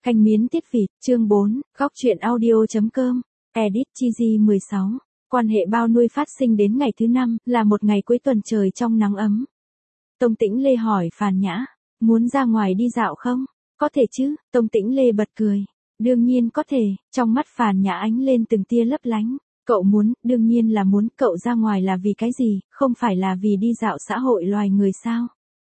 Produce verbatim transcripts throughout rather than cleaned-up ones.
Canh miến tiết vịt, chương bốn, góc truyện audio.com, edit Chizy mười sáu. Quan hệ bao nuôi phát sinh đến ngày thứ năm, là một ngày cuối tuần trời trong nắng ấm. Tông Tĩnh Lê hỏi Phàn Nhã, muốn ra ngoài đi dạo không? Có thể chứ, Tông Tĩnh Lê bật cười. Đương nhiên có thể, trong mắt Phàn Nhã ánh lên từng tia lấp lánh. Cậu muốn, đương nhiên là muốn, cậu ra ngoài là vì cái gì, không phải là vì đi dạo xã hội loài người sao?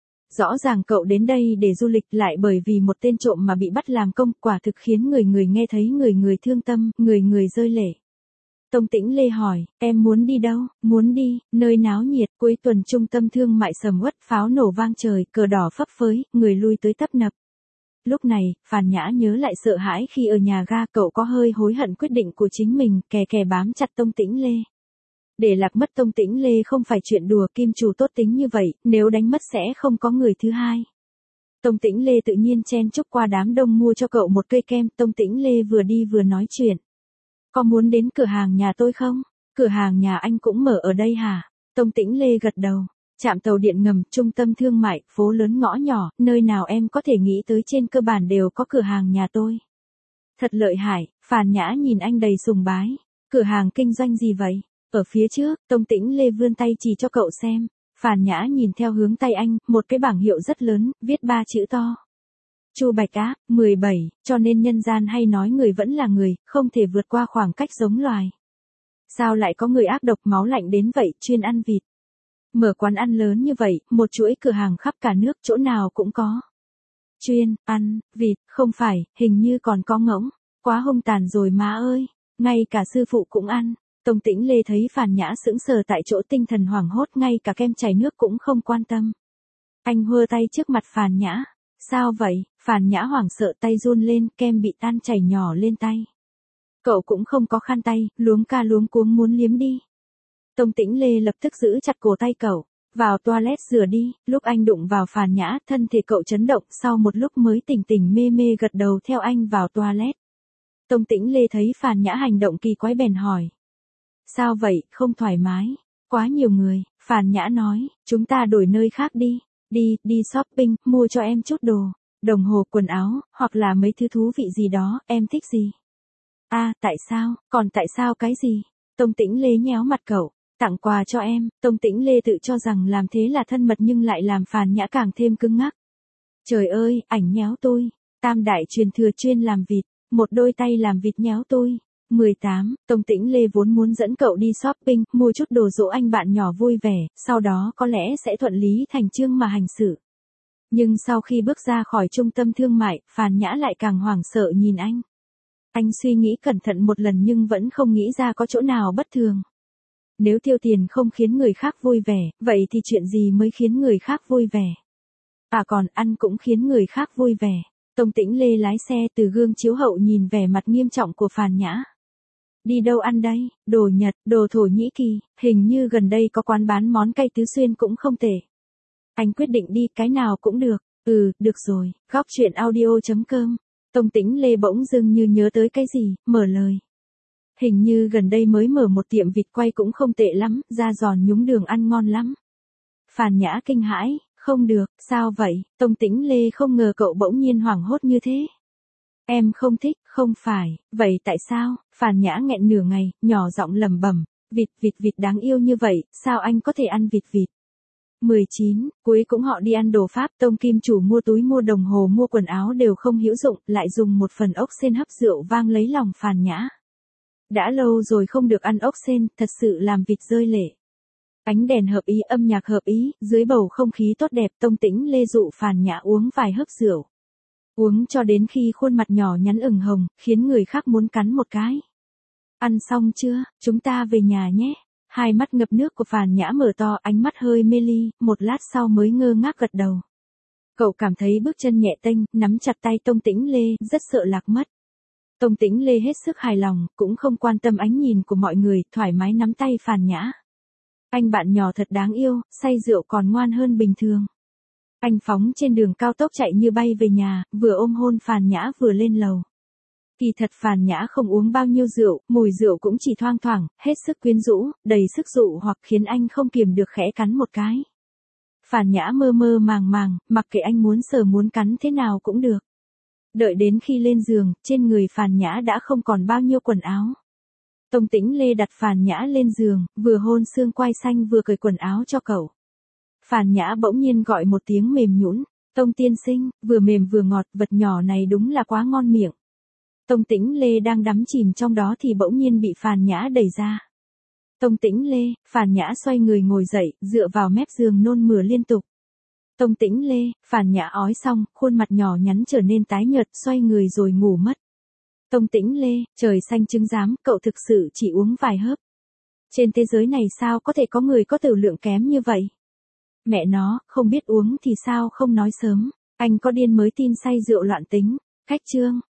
Rõ ràng cậu đến đây để du lịch lại bởi vì một tên trộm mà bị bắt làm công, quả thực khiến người người nghe thấy người người thương tâm, người người rơi lệ. Tông Tĩnh Lê hỏi, em muốn đi đâu? Muốn đi, nơi náo nhiệt, cuối tuần trung tâm thương mại sầm uất, pháo nổ vang trời, cờ đỏ phấp phới, người lui tới tấp nập. Lúc này, Phàn Nhã nhớ lại sợ hãi khi ở nhà ga, cậu có hơi hối hận quyết định của chính mình, kè kè bám chặt Tông Tĩnh Lê. Để lạc mất Tông Tĩnh Lê không phải chuyện đùa, kim chủ tốt tính như vậy, nếu đánh mất sẽ không có người thứ hai. Tông Tĩnh Lê tự nhiên chen chúc qua đám đông mua cho cậu một cây kem, Tông Tĩnh Lê vừa đi vừa nói chuyện. Có muốn đến cửa hàng nhà tôi không? Cửa hàng nhà anh cũng mở ở đây hả? Tông Tĩnh Lê gật đầu. Trạm tàu điện ngầm, trung tâm thương mại, phố lớn ngõ nhỏ, nơi nào em có thể nghĩ tới trên cơ bản đều có cửa hàng nhà tôi. Thật lợi hại, Phàn Nhã nhìn anh đầy sùng bái. Cửa hàng kinh doanh gì vậy? Ở phía trước, Tông Tĩnh Lê vươn tay chỉ cho cậu xem. Phàn Nhã nhìn theo hướng tay anh, một cái bảng hiệu rất lớn, viết ba chữ to. Chu Bạch Á, mười bảy, cho nên nhân gian hay nói người vẫn là người, không thể vượt qua khoảng cách giống loài. Sao lại có người ác độc máu lạnh đến vậy, chuyên ăn vịt? Mở quán ăn lớn như vậy, một chuỗi cửa hàng khắp cả nước, chỗ nào cũng có. Chuyên ăn vịt, không phải, hình như còn có ngỗng. Quá hung tàn rồi má ơi, ngay cả sư phụ cũng ăn. Tông Tĩnh Lê thấy Phàn Nhã sững sờ tại chỗ, tinh thần hoảng hốt, ngay cả kem chảy nước cũng không quan tâm. Anh hơ tay trước mặt Phàn Nhã. Sao vậy? Phàn Nhã hoảng sợ, tay run lên, kem bị tan chảy nhỏ lên tay. Cậu cũng không có khăn tay, luống ca luống cuống muốn liếm đi. Tông Tĩnh Lê lập tức giữ chặt cổ tay cậu. Vào toilet rửa đi. Lúc anh đụng vào Phàn Nhã, thân thể cậu chấn động, sau một lúc mới tỉnh tỉnh mê mê gật đầu theo anh vào toilet. Tông Tĩnh Lê thấy Phàn Nhã hành động kỳ quái bèn hỏi. Sao vậy, không thoải mái? Quá nhiều người. Phàn Nhã nói, chúng ta đổi nơi khác đi. Đi, đi shopping, mua cho em chút đồ. Đồng hồ, quần áo, hoặc là mấy thứ thú vị gì đó, em thích gì? À, tại sao? Còn tại sao cái gì? Tông Tĩnh Lê nhéo mặt cậu. Tặng quà cho em. Tông Tĩnh Lê tự cho rằng làm thế là thân mật nhưng lại làm Phàn Nhã càng thêm cứng ngắc. Trời ơi, ảnh nhéo tôi. Tam đại truyền thừa chuyên làm vịt. Một đôi tay làm vịt nhéo tôi. mười tám, Tông Tĩnh Lê vốn muốn dẫn cậu đi shopping, mua chút đồ dỗ anh bạn nhỏ vui vẻ, sau đó có lẽ sẽ thuận lý thành chương mà hành xử. Nhưng sau khi bước ra khỏi trung tâm thương mại, Phàn Nhã lại càng hoảng sợ nhìn anh. Anh suy nghĩ cẩn thận một lần nhưng vẫn không nghĩ ra có chỗ nào bất thường. Nếu tiêu tiền không khiến người khác vui vẻ, vậy thì chuyện gì mới khiến người khác vui vẻ? À còn ăn cũng khiến người khác vui vẻ. Tông Tĩnh Lê lái xe từ gương chiếu hậu nhìn vẻ mặt nghiêm trọng của Phàn Nhã. Đi đâu ăn đây? Đồ Nhật, đồ Thổ Nhĩ Kỳ, hình như gần đây có quán bán món cay Tứ Xuyên cũng không tệ. Anh quyết định đi, cái nào cũng được. Ừ, được rồi, góc truyện audio.com. Tông Tĩnh Lê bỗng dưng như nhớ tới cái gì, mở lời. Hình như gần đây mới mở một tiệm vịt quay cũng không tệ lắm, da giòn nhúng đường ăn ngon lắm. Phàn Nhã kinh hãi, không được, sao vậy? Tông Tĩnh Lê không ngờ cậu bỗng nhiên hoảng hốt như thế. Em không thích, không phải, vậy tại sao? Phàn Nhã nghẹn nửa ngày, nhỏ giọng lẩm bẩm, vịt vịt vịt đáng yêu như vậy, sao anh có thể ăn vịt vịt? mười chín, cuối cũng họ đi ăn đồ Pháp, Tông kim chủ mua túi, mua đồng hồ, mua quần áo đều không hữu dụng, lại dùng một phần ốc sên hấp rượu vang lấy lòng Phàn Nhã. Đã lâu rồi không được ăn ốc sên, thật sự làm vịt rơi lệ. Ánh đèn hợp ý, âm nhạc hợp ý, dưới bầu không khí tốt đẹp, Tông Tĩnh Lê dụ Phàn Nhã uống vài hớp rượu. Uống cho đến khi khuôn mặt nhỏ nhắn ửng hồng, khiến người khác muốn cắn một cái. Ăn xong chưa, chúng ta về nhà nhé. Hai mắt ngập nước của Phàn Nhã mở to, ánh mắt hơi mê ly, một lát sau mới ngơ ngác gật đầu. Cậu cảm thấy bước chân nhẹ tênh, nắm chặt tay Tông Tĩnh Lê, rất sợ lạc mất. Tông Tĩnh Lê hết sức hài lòng, cũng không quan tâm ánh nhìn của mọi người, thoải mái nắm tay Phàn Nhã. Anh bạn nhỏ thật đáng yêu, say rượu còn ngoan hơn bình thường. Anh phóng trên đường cao tốc chạy như bay về nhà, vừa ôm hôn Phàn Nhã vừa lên lầu. Kỳ thật Phàn Nhã không uống bao nhiêu rượu, mùi rượu cũng chỉ thoang thoảng, hết sức quyến rũ, đầy sức dụ hoặc khiến anh không kiềm được khẽ cắn một cái. Phàn Nhã mơ mơ màng màng, mặc kệ anh muốn sờ muốn cắn thế nào cũng được. Đợi đến khi lên giường, trên người Phàn Nhã đã không còn bao nhiêu quần áo. Tông Tĩnh Lê đặt Phàn Nhã lên giường, vừa hôn xương quai xanh vừa cởi quần áo cho cậu. Phàn Nhã bỗng nhiên gọi một tiếng mềm nhũn, Tông tiên sinh, vừa mềm vừa ngọt, vật nhỏ này đúng là quá ngon miệng. Tông Tĩnh Lê đang đắm chìm trong đó thì bỗng nhiên bị Phàn Nhã đẩy ra. Tông Tĩnh Lê, Phàn Nhã xoay người ngồi dậy, dựa vào mép giường nôn mửa liên tục. Tông Tĩnh Lê, Phàn Nhã ói xong, khuôn mặt nhỏ nhắn trở nên tái nhợt, xoay người rồi ngủ mất. Tông Tĩnh Lê, trời xanh trứng giám, cậu thực sự chỉ uống vài hớp. Trên thế giới này sao có thể có người có tử lượng kém như vậy? Mẹ nó, không biết uống thì sao không nói sớm, anh có điên mới tin say rượu loạn tính. Cách chương